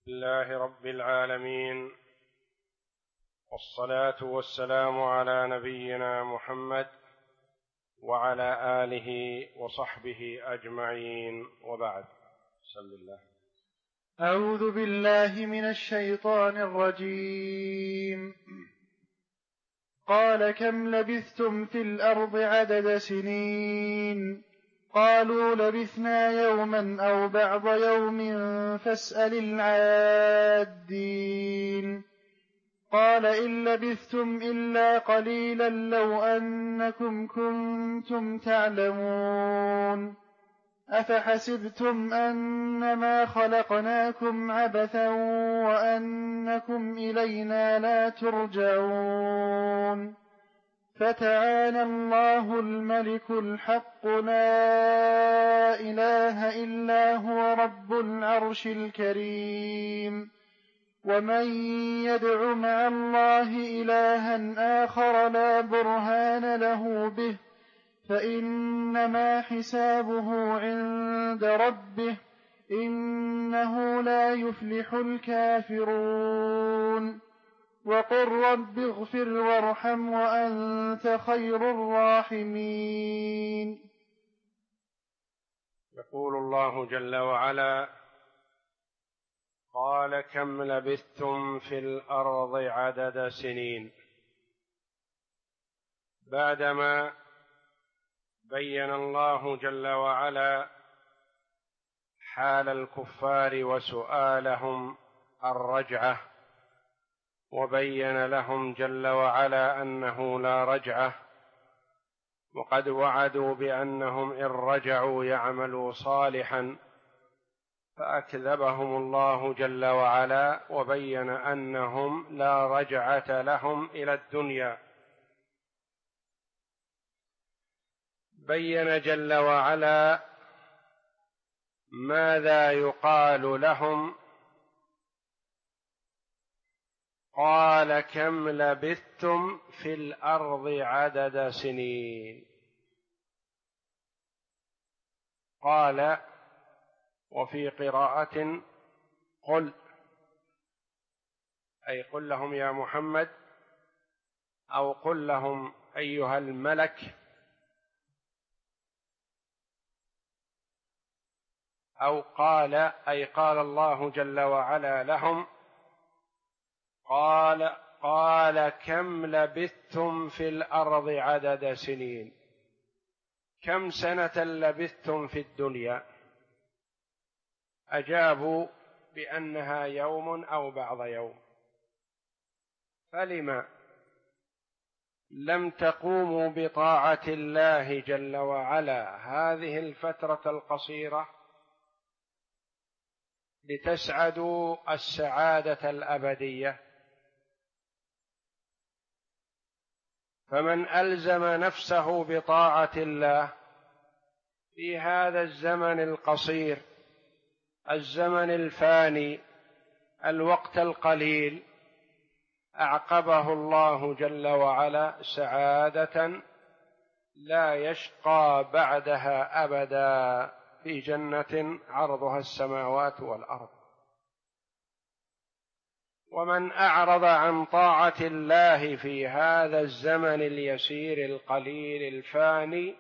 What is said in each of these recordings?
لله رب العالمين، والصلاة والسلام على نبينا محمد وعلى آله وصحبه أجمعين، وبعد. بسم الله. أعوذ بالله من الشيطان الرجيم. قال كم لبثتم في الأرض عدد سنين؟ قالوا لبثنا يوما أو بعض يوم فاسأل العادين. قال إن لبثتم إلا قليلا لو أنكم كنتم تعلمون. أفحسبتم أنما خلقناكم عبثا وأنكم إلينا لا ترجعون. فتعالى الله الملك الحق لا إله إلا هو رب العرش الكريم. ومن يدع مع الله إلها آخر لا برهان له به فإنما حسابه عند ربه إنه لا يفلح الكافرون. وقل رب اغفر وارحم وأنت خير الراحمين. يقول الله جل وعلا: قال كم لبثتم في الأرض عدد سنين. بعدما بين الله جل وعلا حال الكفار وسؤالهم الرجعة، وبين لهم جل وعلا أنه لا رجعة، وقد وعدوا بأنهم إن رجعوا يعملوا صالحا، فأكذبهم الله جل وعلا وبين أنهم لا رجعة لهم إلى الدنيا. بين جل وعلا ماذا يقال لهم. قال كم لبثتم في الأرض عدد سنين. قال، وفي قراءة قل، أي قل لهم يا محمد، أو قل لهم أيها الملك، أو قال، أي قال الله جل وعلا لهم. قال كم لبثتم في الأرض عدد سنين. كم سنة لبثتم في الدنيا؟ أجابوا بأنها يوم أو بعض يوم. فلما لم تقوموا بطاعة الله جل وعلا هذه الفترة القصيرة لتسعدوا السعادة الأبدية؟ فمن ألزم نفسه بطاعة الله في هذا الزمن القصير، الزمن الفاني، الوقت القليل، أعقبه الله جل وعلا سعادة لا يشقى بعدها أبدا في جنة عرضها السماوات والأرض. ومن أعرض عن طاعة الله في هذا الزمن اليسير القليل الفاني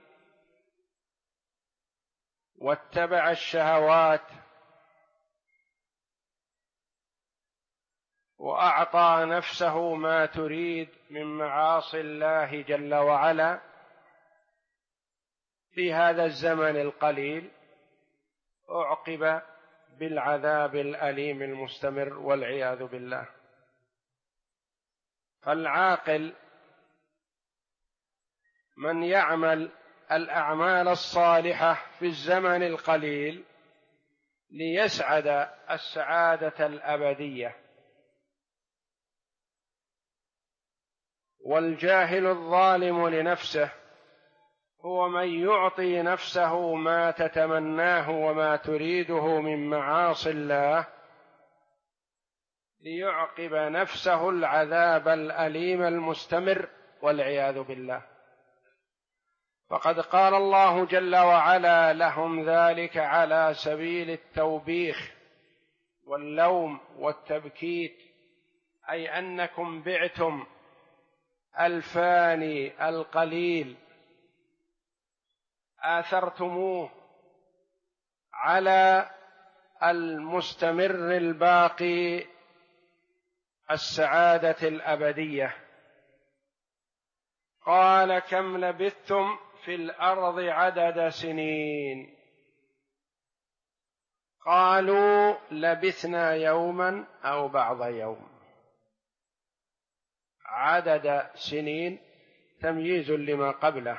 واتبع الشهوات وأعطى نفسه ما تريد من معاصي الله جل وعلا في هذا الزمن القليل، أعقب بالعذاب الأليم المستمر والعياذ بالله. فالعاقل من يعمل الأعمال الصالحة في الزمن القليل ليسعد السعادة الأبدية. والجاهل الظالم لنفسه هو من يعطي نفسه ما تتمناه وما تريده من معاصي الله ليعقب نفسه العذاب الأليم المستمر والعياذ بالله. فقد قال الله جل وعلا لهم ذلك على سبيل التوبيخ واللوم والتبكيت، أي أنكم بعتم الفاني القليل، آثرتموه على المستمر الباقي السعادة الأبدية. قال كم لبثتم في الأرض عدد سنين؟ قالوا لبثنا يوما أو بعض يوم. عدد سنين تمييز لما قبله،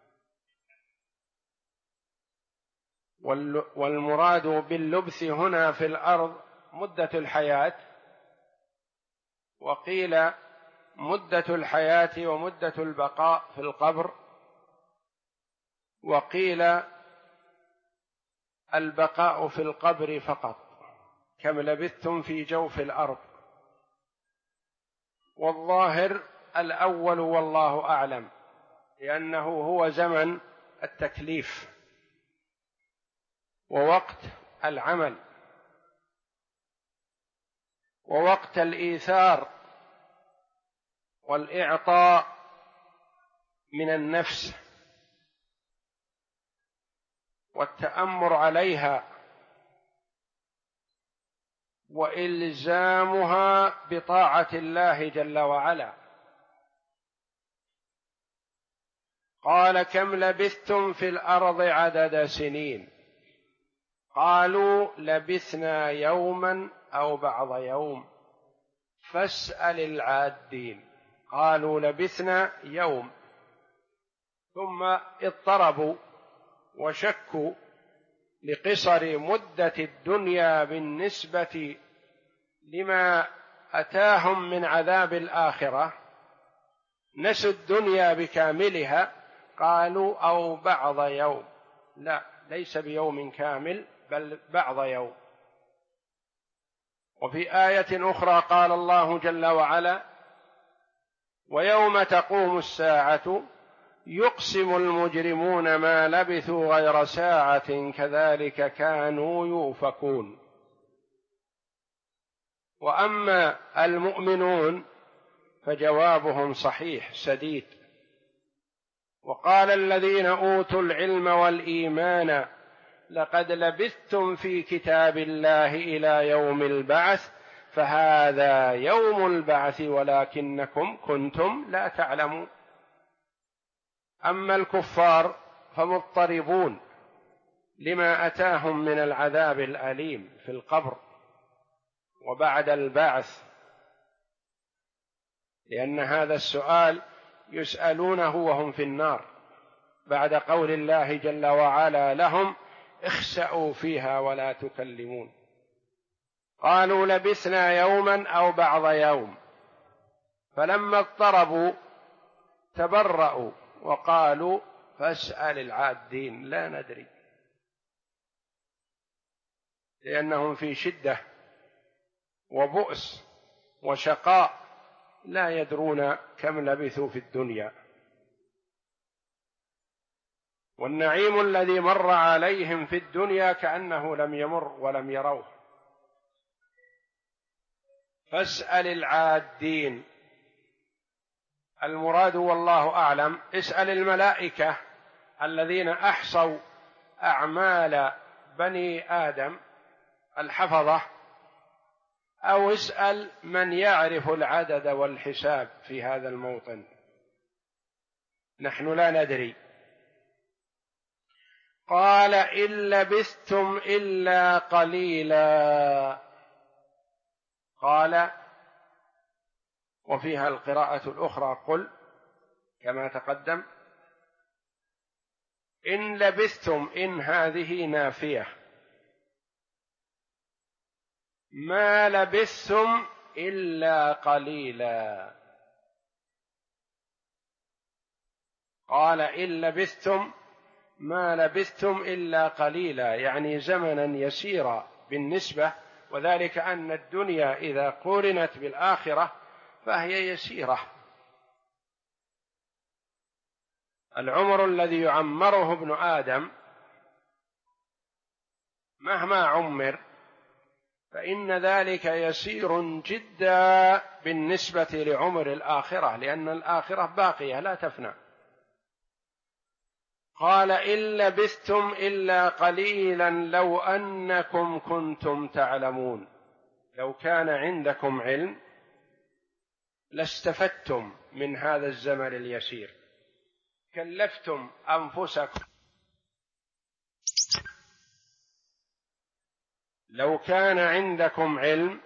والمراد باللبث هنا في الأرض مدة الحياة، وقيل مدة الحياة ومدة البقاء في القبر، وقيل البقاء في القبر فقط. كم لبثتم في جوف الأرض؟ والظاهر الأول والله أعلم، لأنه هو زمن التكليف ووقت العمل ووقت الإيثار والإعطاء من النفس والتأمر عليها وإلزامها بطاعة الله جل وعلا. قال كم لبثتم في الأرض عدد سنين؟ قالوا لبثنا يوما أو بعض يوم فاسأل العادين. قالوا لبثنا يوم، ثم اضطربوا وشكوا لقصر مدة الدنيا بالنسبة لما أتاهم من عذاب الآخرة، نسوا الدنيا بكاملها، قالوا أو بعض يوم. لا، ليس بيوم كامل بل بعض يوم. وفي آية أخرى قال الله جل وعلا: ويوم تقوم الساعة يقسم المجرمون ما لبثوا غير ساعة كذلك كانوا يؤفكون. وأما المؤمنون فجوابهم صحيح سديد. وقال الذين أوتوا العلم والإيمان لقد لبثتم في كتاب الله إلى يوم البعث فهذا يوم البعث ولكنكم كنتم لا تعلمون. أما الكفار فمضطربون لما أتاهم من العذاب الأليم في القبر وبعد البعث، لأن هذا السؤال يسألونه وهم في النار بعد قول الله جل وعلا لهم: اخسأوا فيها ولا تكلمون. قالوا لبثنا يوما أو بعض يوم، فلما اضطربوا تبرأوا وقالوا فاسأل العادين لا ندري، لأنهم في شدة وبؤس وشقاء لا يدرون كم لبثوا في الدنيا. والنعيم الذي مر عليهم في الدنيا كأنه لم يمر ولم يروه. فاسأل العادين، المراد والله أعلم اسأل الملائكة الذين أحصوا أعمال بني آدم الحفظة، أو اسأل من يعرف العدد والحساب في هذا الموطن، نحن لا ندري. قال إن لبثتم إلا قليلا. قال، وفيها القراءة الأخرى قل كما تقدم. إن لبثتم، إن هذه نافية، ما لبثتم إلا قليلا. قال إن لبثتم ما لبثتم إلا قليلا، يعني زمنا يسيرا بالنسبة، وذلك أن الدنيا إذا قورنت بالآخرة فهي يسيرة. العمر الذي يعمره ابن آدم مهما عمر فإن ذلك يسير جدا بالنسبة لعمر الآخرة، لأن الآخرة باقية لا تفنى. قال إن لبثتم إلا قليلا لو أنكم كنتم تعلمون. لو كان عندكم علم لاستفدتم من هذا الزمن اليسير، كلفتم أنفسكم. لو كان عندكم علم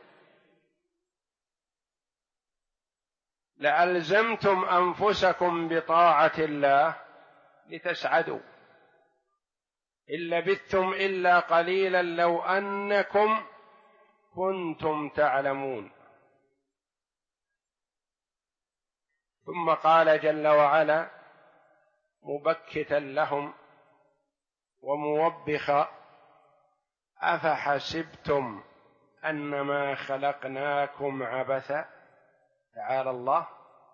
لألزمتم أنفسكم بطاعة الله لتسعدوا. إن لبثتم إلا قليلا لو أنكم كنتم تعلمون. ثم قال جل وعلا مبكتا لهم وموبخا: أفحسبتم أنما خلقناكم عبثا. تعالى الله.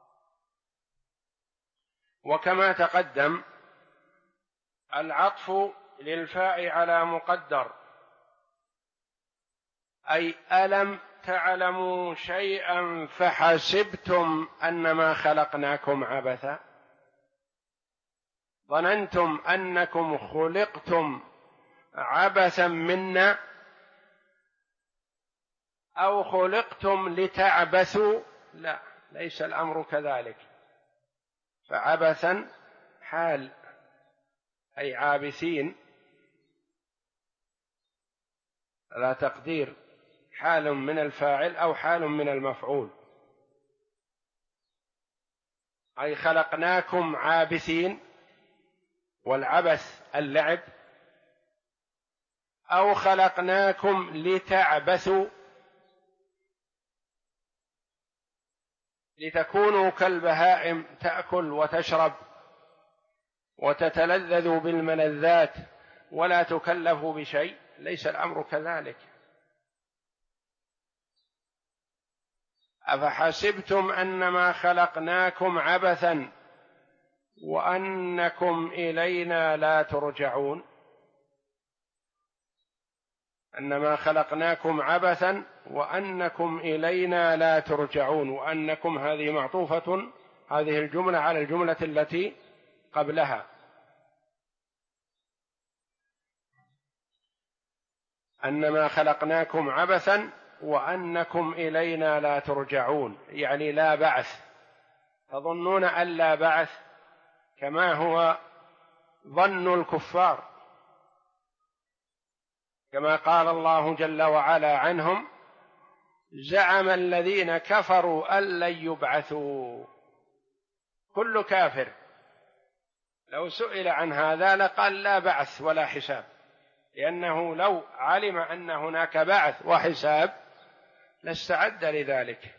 وكما تقدم العطف للفاء على مقدر، أي ألم تعلموا شيئا فحسبتم أنما خلقناكم عبثا؟ ظننتم أنكم خلقتم عبثا منا أو خلقتم لتعبثوا؟ لا، ليس الأمر كذلك. فعبثا حال، أي عابثين، لا تقدير، حال من الفاعل أو حال من المفعول، أي خلقناكم عابثين، والعبث اللعب، أو خلقناكم لتعبثوا، لتكونوا كالبهائم تأكل وتشرب وتتلذذوا بالملذات ولا تكلفوا بشيء. ليس الأمر كذلك. أفحسبتم أنما خلقناكم عبثا وأنكم إلينا لا ترجعون. أنما خلقناكم عبثا وأنكم إلينا لا ترجعون. وأنكم هذه معطوفة، هذه الجملة على الجملة التي قبلها. أنما خلقناكم عبثا وأنكم إلينا لا ترجعون، يعني لا بعث. تظنون أن لا بعث كما هو ظن الكفار، كما قال الله جل وعلا عنهم: زعم الذين كفروا أن لن يبعثوا. كل كافر لو سئل عن هذا لقال لا بعث ولا حساب، لأنه لو علم أن هناك بعث وحساب لاستعد لذلك.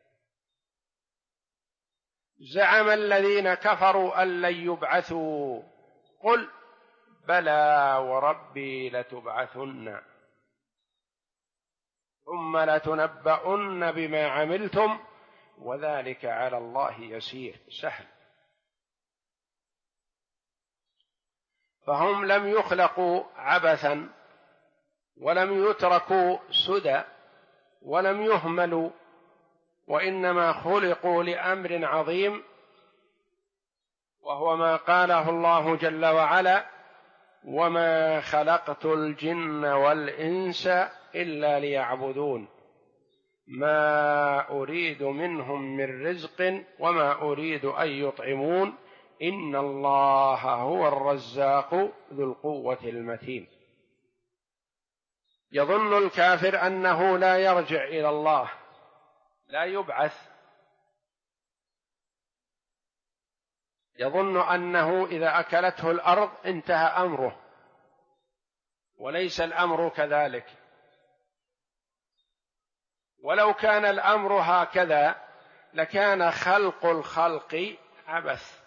زعم الذين كفروا أن لن يبعثوا قل بلى وربي لتبعثن ثم لتنبؤن بما عملتم وذلك على الله يسير، سهل. فهم لم يخلقوا عبثا ولم يتركوا سدى ولم يهملوا، وإنما خلقوا لأمر عظيم، وهو ما قاله الله جل وعلا: وما خلقت الجن والإنس إلا ليعبدون ما أريد منهم من رزق وما أريد أن يطعمون إن الله هو الرزاق ذو القوة المتين. يظن الكافر أنه لا يرجع إلى الله، لا يبعث، يظن أنه إذا أكلته الأرض انتهى أمره، وليس الأمر كذلك. ولو كان الأمر هكذا لكان خلق الخلق عبث،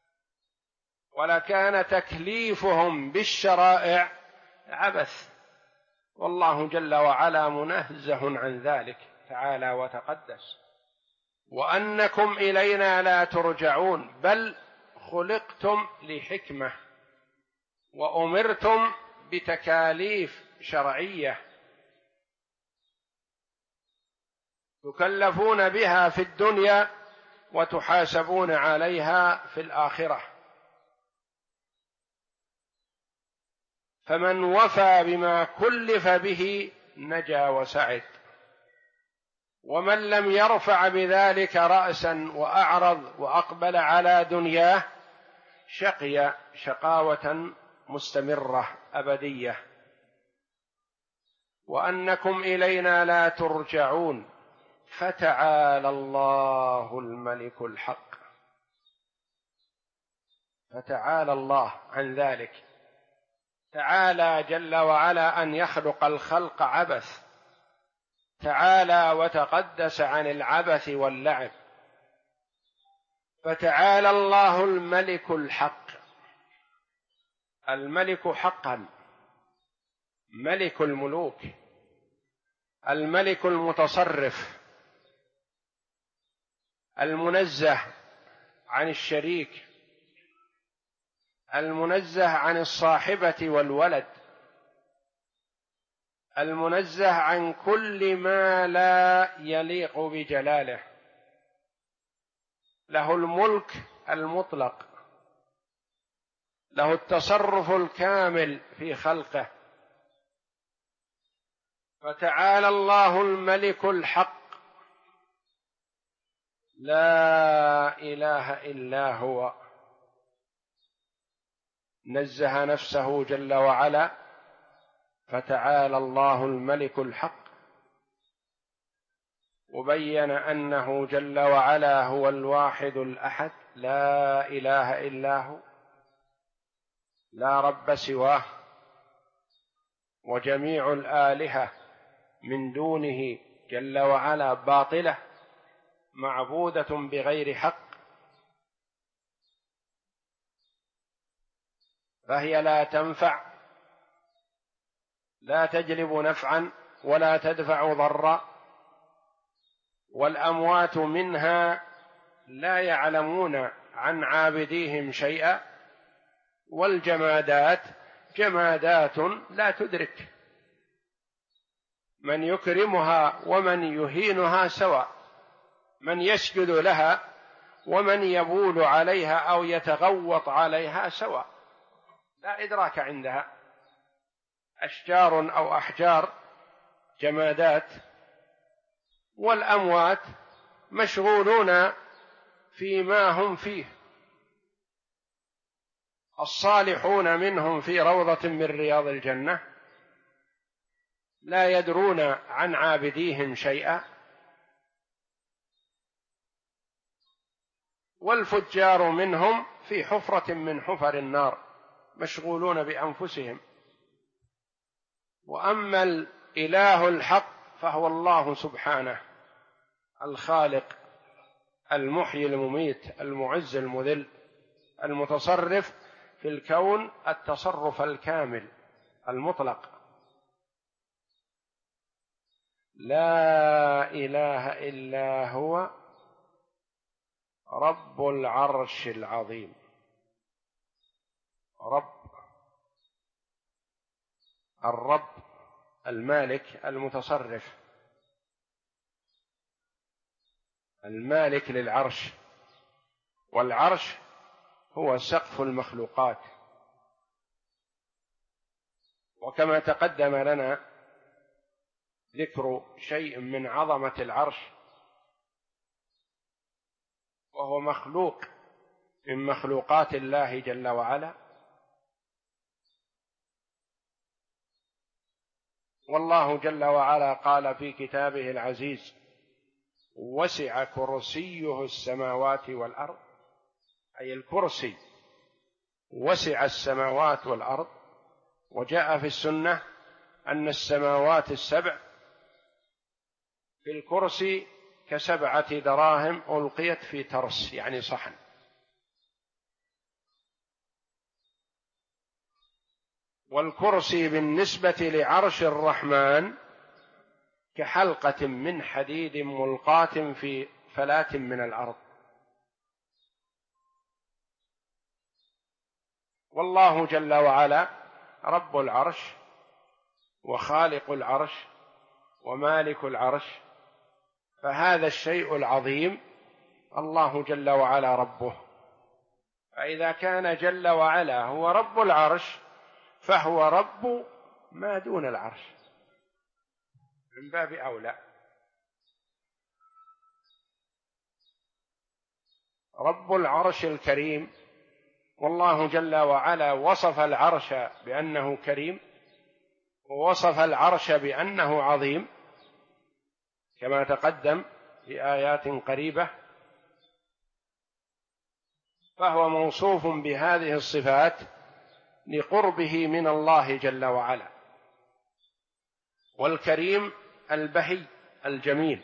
ولكان تكليفهم بالشرائع عبث، والله جل وعلا منزه عن ذلك تعالى وتقدس. وأنكم إلينا لا ترجعون، بل خلقتم لحكمة وأمرتم بتكاليف شرعية تكلفون بها في الدنيا وتحاسبون عليها في الآخرة. فمن وفى بما كلف به نجا وسعد، ومن لم يرفع بذلك رأسا وأعرض وأقبل على دنياه شقي شقاوة مستمرة أبدية. وأنكم إلينا لا ترجعون فتعالى الله الملك الحق. فتعالى الله عن ذلك، تعالى جل وعلا أن يخلق الخلق عبث، تعالى وتقدس عن العبث واللعب. فتعالى الله الملك الحق، الملك حقا، ملك الملوك، الملك المتصرف، المنزه عن الشريك، المنزه عن الصاحبة والولد، المنزه عن كل ما لا يليق بجلاله. له الملك المطلق، له التصرف الكامل في خلقه. فتعالى الله الملك الحق، لا إله إلا هو، نزه نفسه جل وعلا. فتعالى الله الملك الحق، وبين أنه جل وعلا هو الواحد الأحد، لا إله إلا هو، لا رب سواه، وجميع الآلهة من دونه جل وعلا باطلة معبودة بغير حق، فهي لا تنفع، لا تجلب نفعا ولا تدفع ضرا. والأموات منها لا يعلمون عن عابديهم شيئا، والجمادات جمادات لا تدرك، من يكرمها ومن يهينها سواء، من يسجد لها ومن يبول عليها أو يتغوط عليها سواء، لا إدراك عندها. أشجار أو أحجار جمادات، والأموات مشغولون فيما هم فيه. الصالحون منهم في روضة من رياض الجنة لا يدرون عن عابديهم شيئا، والفجار منهم في حفرة من حفر النار مشغولون بأنفسهم. وأما الإله الحق فهو الله سبحانه، الخالق المحيي المميت المعز المذل، المتصرف في الكون التصرف الكامل المطلق. لا إله إلا هو رب العرش العظيم. الرب المالك المتصرف، المالك للعرش، والعرش هو سقف المخلوقات. وكما تقدم لنا ذكر شيء من عظمة العرش، وهو مخلوق من مخلوقات الله جل وعلا. والله جل وعلا قال في كتابه العزيز: وسع كرسيه السماوات والأرض، أي الكرسي وسع السماوات والأرض. وجاء في السنة أن السماوات السبع في الكرسي كسبعة دراهم ألقيت في ترس، يعني صحن. والكرسي بالنسبة لعرش الرحمن كحلقة من حديد ملقاة في فلاة من الأرض. والله جل وعلا رب العرش وخالق العرش ومالك العرش، فهذا الشيء العظيم الله جل وعلا ربه. فإذا كان جل وعلا هو رب العرش فهو رب ما دون العرش من باب أولى. رب العرش الكريم، والله جل وعلا وصف العرش بأنه كريم، ووصف العرش بأنه عظيم كما تقدم في آيات قريبة، فهو موصوف بهذه الصفات لقربه من الله جل وعلا. والكريم البهي الجميل،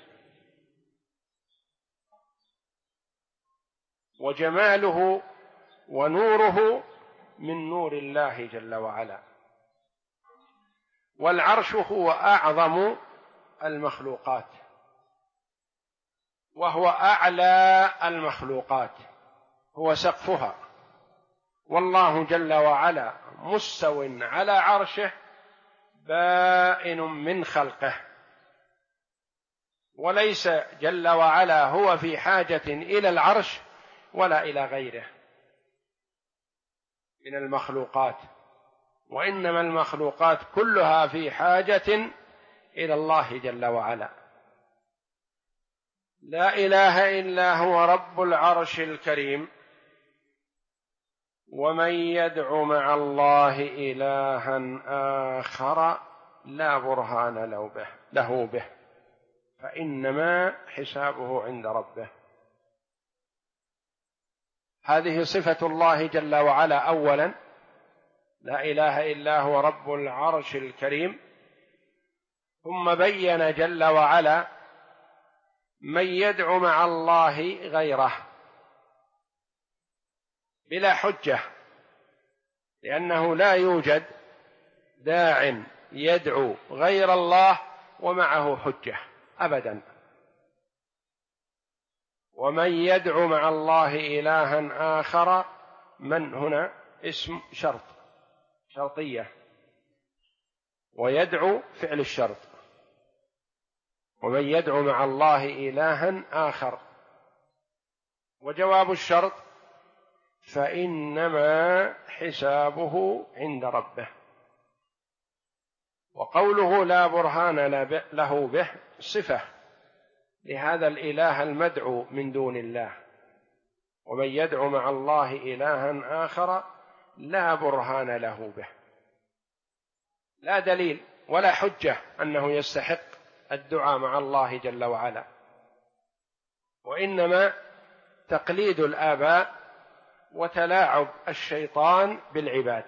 وجماله ونوره من نور الله جل وعلا. والعرش هو أعظم المخلوقات وهو أعلى المخلوقات، هو سقفها، والله جل وعلا مستو على عرشه بائن من خلقه، وليس جل وعلا هو في حاجة إلى العرش ولا إلى غيره من المخلوقات، وإنما المخلوقات كلها في حاجة إلى الله جل وعلا. لا إله إلا هو رب العرش الكريم. ومن يدع مع الله إلها آخر لا برهان له به فإنما حسابه عند ربه. هذه صفة الله جل وعلا أولا، لا إله إلا هو رب العرش الكريم. ثم بين جل وعلا من يدعو مع الله غيره بلا حجة، لأنه لا يوجد داع يدعو غير الله ومعه حجة أبدا. ومن يدعو مع الله إلها آخر، من هنا اسم شرط، شرطية، ويدعو فعل الشرط. ومن يدعو مع الله إلها آخر، وجواب الشرط فإنما حسابه عند ربه. وقوله لا برهان له به صفة لهذا الإله المدعو من دون الله. ومن يدعو مع الله إلها آخر لا برهان له به، لا دليل ولا حجة أنه يستحق الدعاء مع الله جل وعلا، وإنما تقليد الآباء وتلاعب الشيطان بالعباد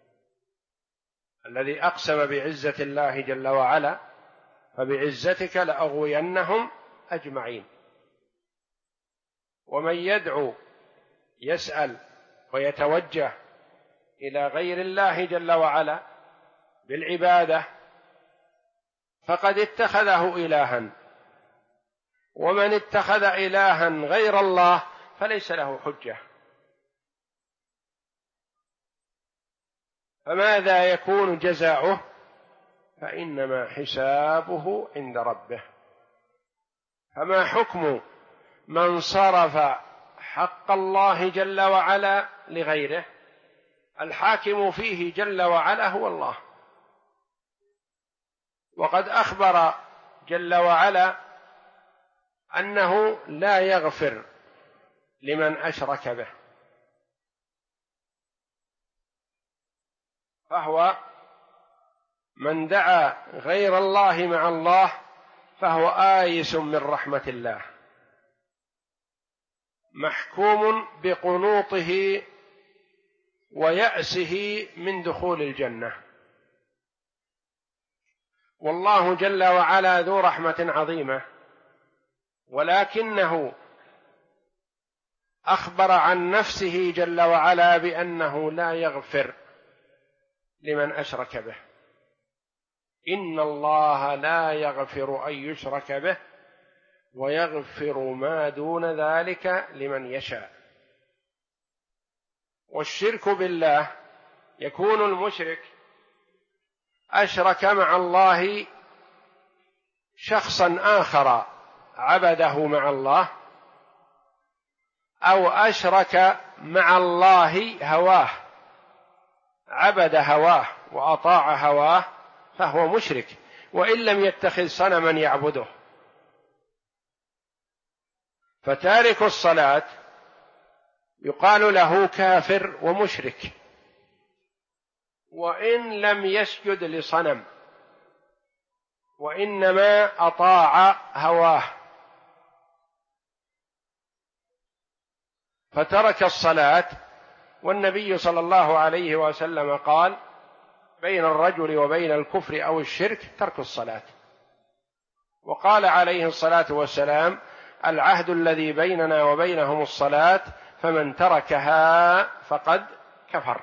الذي أقسم بعزة الله جل وعلا فبعزتك لأغوينهم أجمعين. ومن يدعو يسأل ويتوجه إلى غير الله جل وعلا بالعبادة فقد اتخذه إلها، ومن اتخذ إلها غير الله فليس له حجة. فماذا يكون جزاؤه؟ فإنما حسابه عند ربه. فما حكم من صرف حق الله جل وعلا لغيره؟ الحاكم فيه جل وعلا هو الله، وقد أخبر جل وعلا أنه لا يغفر لمن أشرك به، فهو من دعا غير الله مع الله فهو آيس من رحمة الله، محكوم بقنوطه ويأسه من دخول الجنة. والله جل وعلا ذو رحمة عظيمة، ولكنه أخبر عن نفسه جل وعلا بأنه لا يغفر لمن أشرك به. إن الله لا يغفر أن يشرك به ويغفر ما دون ذلك لمن يشاء. والشرك بالله يكون المشرك أشرك مع الله شخصا آخر عبده مع الله أو أشرك مع الله هواه، عبد هواه وأطاع هواه فهو مشرك وإن لم يتخذ صنما يعبده. فتارك الصلاة يقال له كافر ومشرك وإن لم يسجد لصنم وإنما أطاع هواه، فترك الصلاة. والنبي صلى الله عليه وسلم قال: بين الرجل وبين الكفر أو الشرك ترك الصلاة. وقال عليه الصلاة والسلام: العهد الذي بيننا وبينهم الصلاة فمن تركها فقد كفر.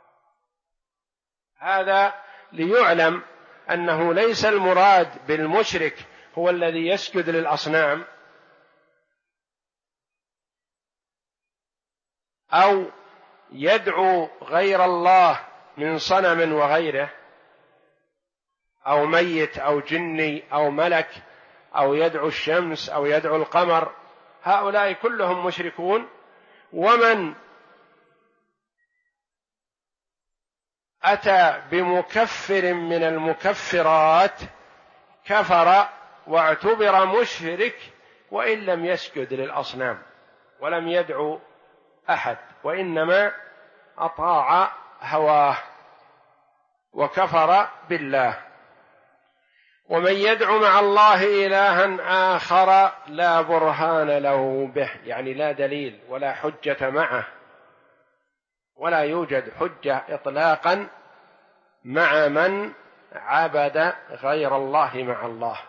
هذا ليعلم أنه ليس المراد بالمشرك هو الذي يسجد للأصنام أو يدعو غير الله من صنم وغيره أو ميت أو جني أو ملك أو يدعو الشمس أو يدعو القمر، هؤلاء كلهم مشركون. ومن أتى بمكفر من المكفرات كفر واعتبر مشرك وإن لم يسجد للأصنام ولم يدعو أحد، وإنما أطاع هواه وكفر بالله. ومن يدعو مع الله إلها آخر لا برهان له به، يعني لا دليل ولا حجة معه، ولا يوجد حجة إطلاقا مع من عبد غير الله مع الله،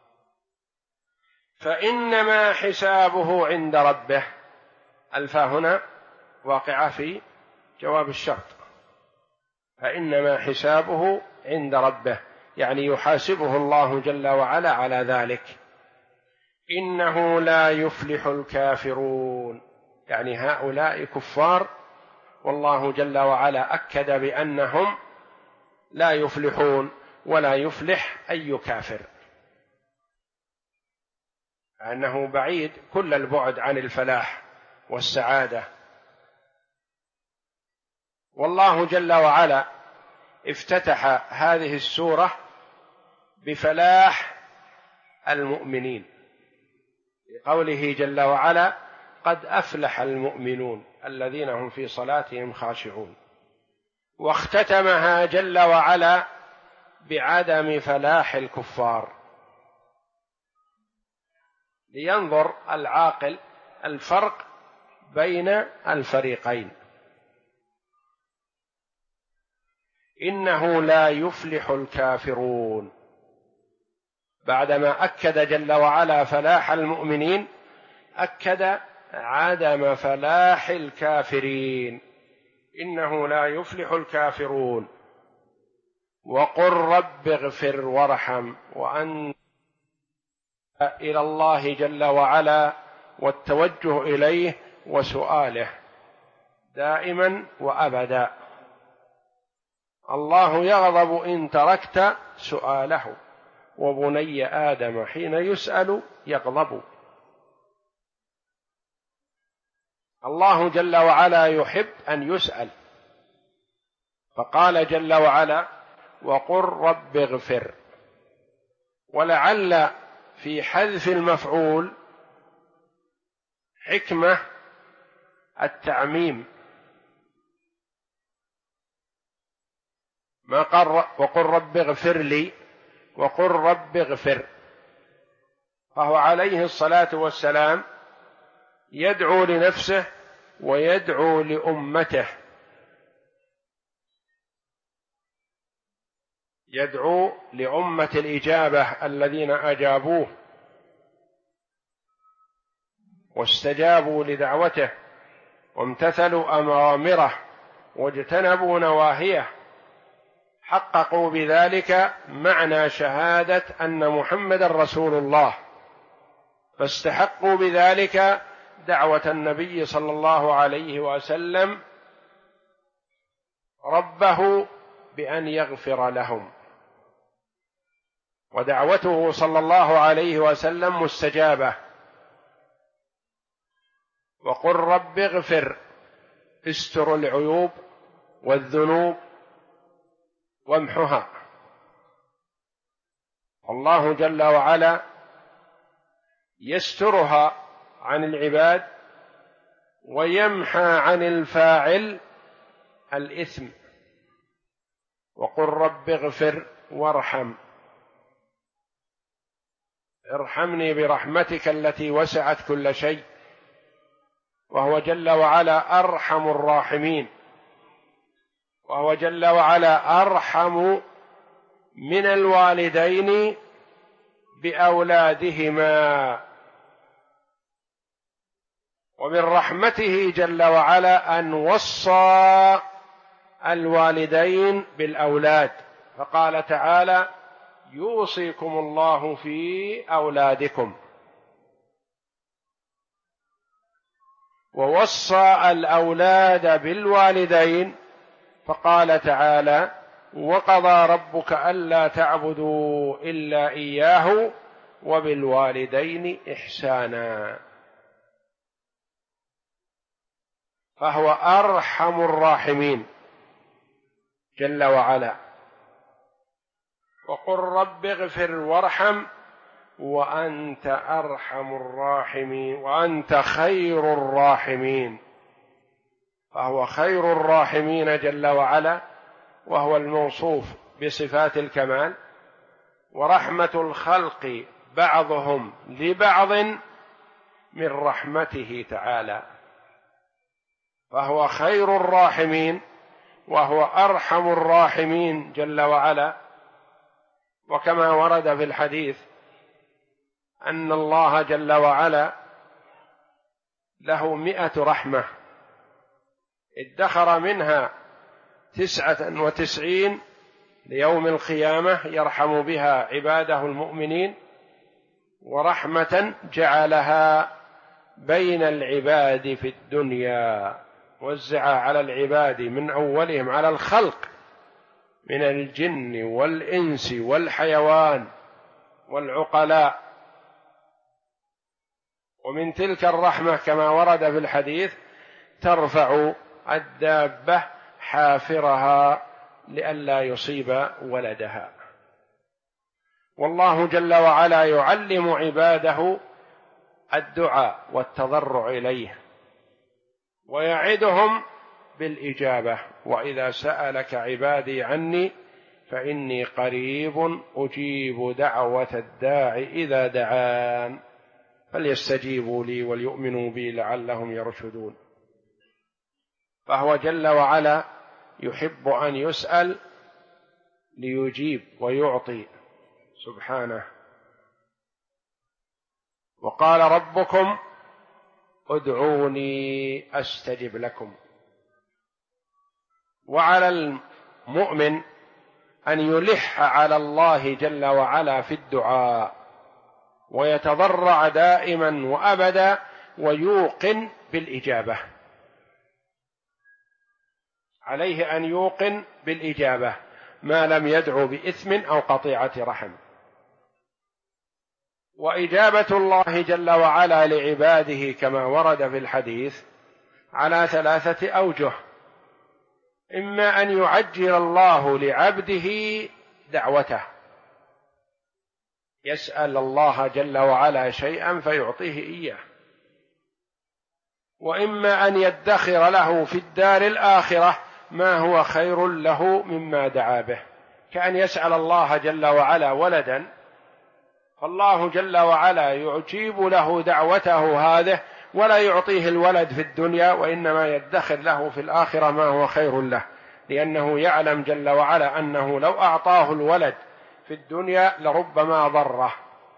فإنما حسابه عند ربه. الفاء هنا واقعة في جواب الشرط، فإنما حسابه عند ربه، يعني يحاسبه الله جل وعلا على ذلك. إنه لا يفلح الكافرون، يعني هؤلاء كفار، والله جل وعلا أكد بأنهم لا يفلحون ولا يفلح أي كافر، أنه بعيد كل البعد عن الفلاح والسعادة. والله جل وعلا افتتح هذه السورة بفلاح المؤمنين بقوله جل وعلا: قد أفلح المؤمنون الذين هم في صلاتهم خاشعون. واختتمها جل وعلا بعدم فلاح الكفار، لينظر العاقل الفرق بين الفريقين. إنه لا يفلح الكافرون، بعدما أكد جل وعلا فلاح المؤمنين أكد عدم فلاح الكافرين. إنه لا يفلح الكافرون. وقل رب اغفر وارحم، وأن إلى الله جل وعلا والتوجه إليه وسؤاله دائما وأبدا. الله يغضب إن تركت سؤاله، وبني آدم حين يسأل يغضب. الله جل وعلا يحب أن يسأل، فقال جل وعلا: وقل رب اغفر. ولعل في حذف المفعول حكمة التعميم، ما قال وقل رب اغفر لي، وقل رب اغفر. فهو عليه الصلاة والسلام يدعو لنفسه ويدعو لأمته، يدعو لأمة الإجابة الذين أجابوه واستجابوا لدعوته وامتثلوا أوامره واجتنبوا نواهيه، حققوا بذلك معنى شهادة أن محمد رسول الله، فاستحقوا بذلك دعوة النبي صلى الله عليه وسلم ربه بأن يغفر لهم. ودعوته صلى الله عليه وسلم مستجابة. وقل رب اغفر، استر العيوب والذنوب وامحها. الله جل وعلا يسترها عن العباد ويمحى عن الفاعل الإثم. وقل رب اغفر وارحم، ارحمني برحمتك التي وسعت كل شيء، وهو جل وعلا أرحم الراحمين، وهو جل وعلا أرحم من الوالدين بأولادهما. ومن رحمته جل وعلا أن وصى الوالدين بالأولاد، فقال تعالى: يوصيكم الله في أولادكم. ووصى الأولاد بالوالدين، فقال تعالى: وقضى ربك ألا تعبدوا إلا إياه وبالوالدين إحسانا. فهو أرحم الراحمين جل وعلا. وقل رب اغفر وارحم وأنت أرحم الراحمين وأنت خير الراحمين. فهو خير الراحمين جل وعلا، وهو الموصوف بصفات الكمال، ورحمة الخلق بعضهم لبعض من رحمته تعالى. فهو خير الراحمين وهو أرحم الراحمين جل وعلا. وكما ورد في الحديث أن الله جل وعلا له 100 رحمة ادخر منها 99 ليوم القيامة يرحم بها عباده المؤمنين، ورحمة جعلها بين العباد في الدنيا، وزعها على العباد من أولهم على الخلق من الجن والإنس والحيوان والعقلاء. ومن تلك الرحمة كما ورد في الحديث: ترفع الدابة حافرها لئلا يصيب ولدها. والله جل وعلا يعلم عباده الدعاء والتضرع إليه، ويعدهم بالإجابة: وإذا سألك عبادي عني فإني قريب أجيب دعوة الداع إذا دعان فليستجيبوا لي وليؤمنوا بي لعلهم يرشدون. فهو جل وعلا يحب أن يسأل ليجيب ويعطي سبحانه. وقال ربكم ادعوني أستجب لكم. وعلى المؤمن أن يلح على الله جل وعلا في الدعاء، ويتضرع دائما وأبدا، ويوقن بالإجابة. عليه أن يوقن بالإجابة ما لم يدعو بإثم أو قطيعة رحم. وإجابة الله جل وعلا لعباده كما ورد في الحديث على 3 أوجه: إما أن يعجل الله لعبده دعوته، يسأل الله جل وعلا شيئا فيعطيه إياه، وإما أن يدخر له في الدار الآخرة ما هو خير له مما دعا به، كأن يسأل الله جل وعلا ولدا، فالله جل وعلا يجيب له دعوته هذه ولا يعطيه الولد في الدنيا، وإنما يدخر له في الآخرة ما هو خير له، لأنه يعلم جل وعلا أنه لو أعطاه الولد في الدنيا لربما ضره،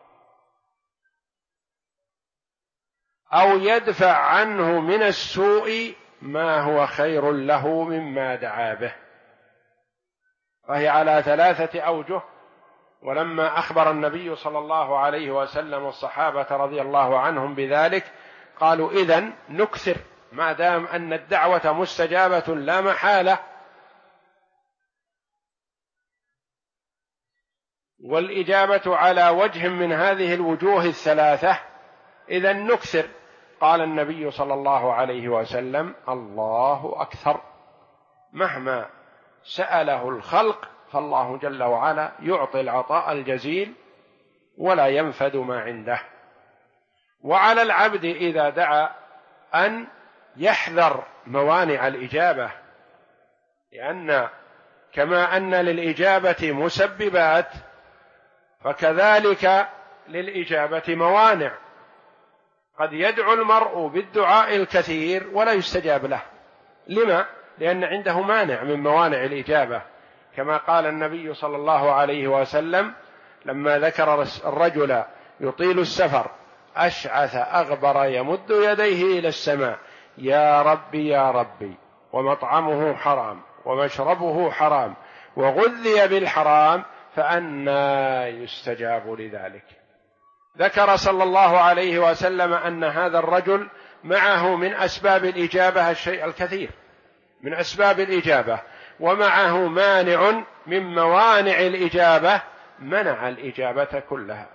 أو يدفع عنه من السوء ما هو خير له مما دعا به. فهي على 3 أوجه. ولما أخبر النبي صلى الله عليه وسلم والصحابة رضي الله عنهم بذلك قالوا: إذن نكثر، ما دام أن الدعوة مستجابة لا محالة والإجابة على وجه من هذه الوجوه الثلاثة إذا نكثر. قال النبي صلى الله عليه وسلم: الله أكثر. مهما سأله الخلق فالله جل وعلا يعطي العطاء الجزيل ولا ينفد ما عنده. وعلى العبد إذا دعا أن يحذر موانع الإجابة، لأن كما أن للإجابة مسببات فكذلك للإجابة موانع. قد يدعو المرء بالدعاء الكثير ولا يستجاب له. لما؟ لأن عنده مانع من موانع الإجابة، كما قال النبي صلى الله عليه وسلم لما ذكر الرجل يطيل السفر أشعث أغبر يمد يديه إلى السماء: يا ربي يا ربي، ومطعمه حرام ومشربه حرام وغذي بالحرام فأنى يستجاب لذلك. ذكر صلى الله عليه وسلم أن هذا الرجل معه من أسباب الإجابة الشيء الكثير من أسباب الإجابة، ومعه مانع من موانع الإجابة منع الإجابة كلها.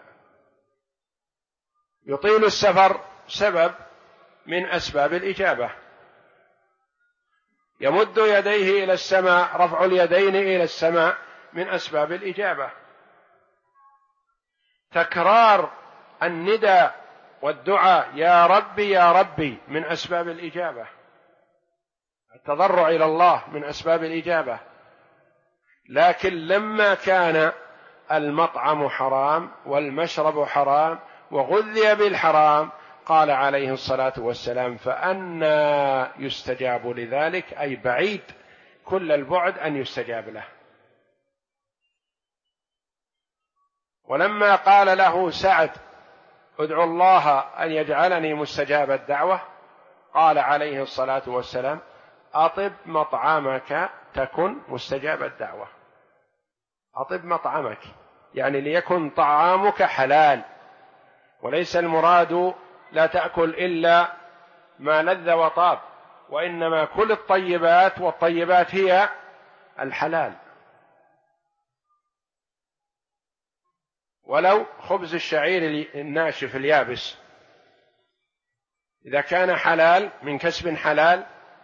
يطيل السفر سبب من أسباب الإجابة، يمد يديه إلى السماء، رفع اليدين إلى السماء من أسباب الإجابة، تكرار النداء والدعاء يا ربي يا ربي من أسباب الإجابة، التضرع إلى الله من أسباب الإجابة. لكن لما كان المطعم حرام والمشرب حرام وغذي بالحرام قال عليه الصلاة والسلام: فأنى يستجاب لذلك، أي بعيد كل البعد أن يستجاب له. ولما قال له سعد: ادعو الله أن يجعلني مستجاب الدعوة، قال عليه الصلاة والسلام: أطب مطعمك تكن مستجاب الدعوة. أطب مطعمك يعني ليكن طعامك حلال، وليس المراد لا تأكل إلا ما لذ وطاب، وإنما كل الطيبات، والطيبات هي الحلال. ولو خبز الشعير الناشف اليابس إذا كان حلال من كسب حلال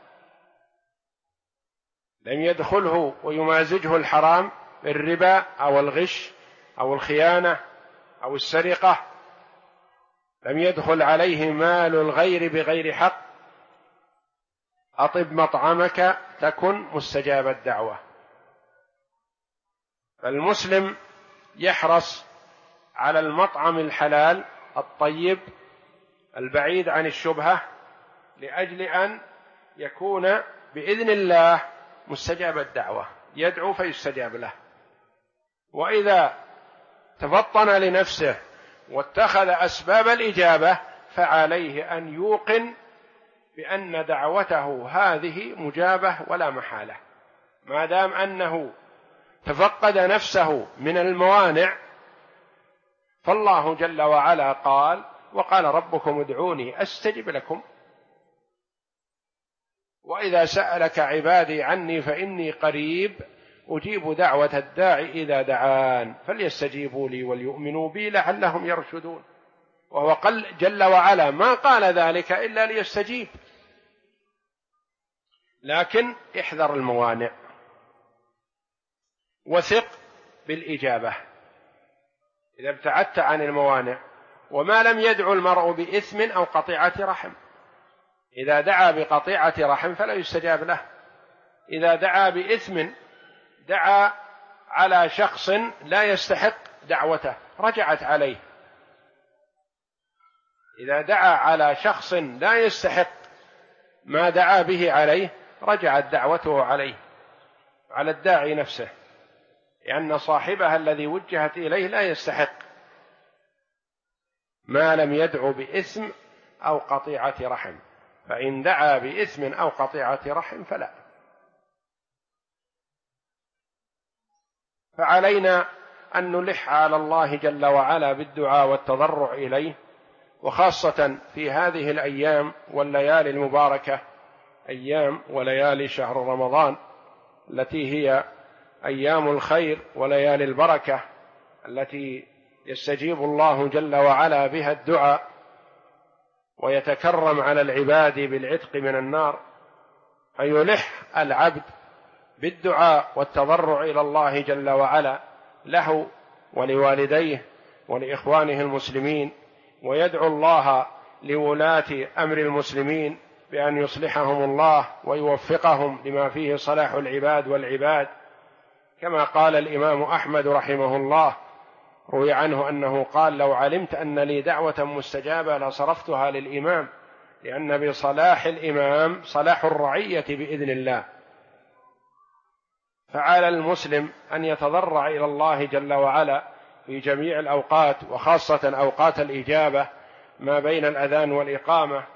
لم يدخله ويمازجه الحرام، الربا أو الغش أو الخيانة أو السرقة، لم يدخل عليه مال الغير بغير حق. أطب مطعمك تكن مستجاب الدعوة. فالمسلم يحرص على المطعم الحلال الطيب البعيد عن الشبهة، لأجل أن يكون بإذن الله مستجاب الدعوة، يدعو فيستجاب له. وإذا تفطن لنفسه واتخذ أسباب الإجابة فعليه أن يوقن بأن دعوته هذه مجابة ولا محالة، ما دام أنه تفقد نفسه من الموانع. فالله جل وعلا قال: وقال ربكم ادعوني أستجب لكم، وإذا سألك عبادي عني فإني قريب أجيب دعوة الداعي إذا دعان فليستجيبوا لي وليؤمنوا بي لعلهم يرشدون. وهو قال جل وعلا ما قال ذلك إلا ليستجيب، لكن احذر الموانع وثق بالإجابة إذا ابتعدت عن الموانع. وما لم يدعو المرء بإثم أو قطيعة رحم، إذا دعا بقطيعة رحم فلا يستجاب له. إذا دعا بإثم، دعا على شخص لا يستحق دعوته رجعت عليه. إذا دعا على شخص لا يستحق ما دعا به عليه رجعت دعوته عليه، على الداعي نفسه، لأن صاحبها الذي وجهت إليه لا يستحق، ما لم يدعو بإثم أو قطيعة رحم. فإن دعا بإثم أو قطيعة رحم فلا. فعلينا أن نلح على الله جل وعلا بالدعاء والتضرع إليه، وخاصة في هذه الأيام والليالي المباركة، أيام وليالي شهر رمضان التي هي أيام الخير وليالي البركة التي يستجيب الله جل وعلا بها الدعاء ويتكرم على العباد بالعتق من النار، أن يلح العبد بالدعاء والتضرع إلى الله جل وعلا له ولوالديه ولإخوانه المسلمين، ويدعو الله لولاة أمر المسلمين بأن يصلحهم الله ويوفقهم لما فيه صلاح العباد والعباد، كما قال الإمام أحمد رحمه الله، روي عنه أنه قال: لو علمت أن لي دعوة مستجابة لصرفتها للإمام، لأن بصلاح الإمام صلاح الرعية بإذن الله. فعلى المسلم أن يتضرع إلى الله جل وعلا في جميع الأوقات، وخاصة أوقات الإجابة ما بين الأذان والإقامة،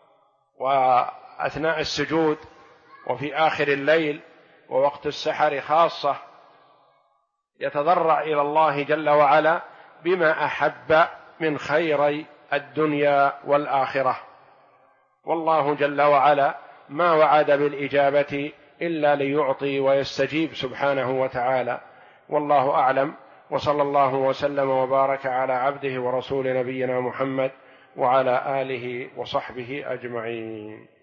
وأثناء السجود، وفي آخر الليل، ووقت السحر خاصة، يتضرع إلى الله جل وعلا بما أحب من خيري الدنيا والآخرة. والله جل وعلا ما وعد بالإجابة إلا ليعطي ويستجيب سبحانه وتعالى. والله أعلم، وصلى الله وسلم وبارك على عبده ورسول نبينا محمد وعلى آله وصحبه أجمعين.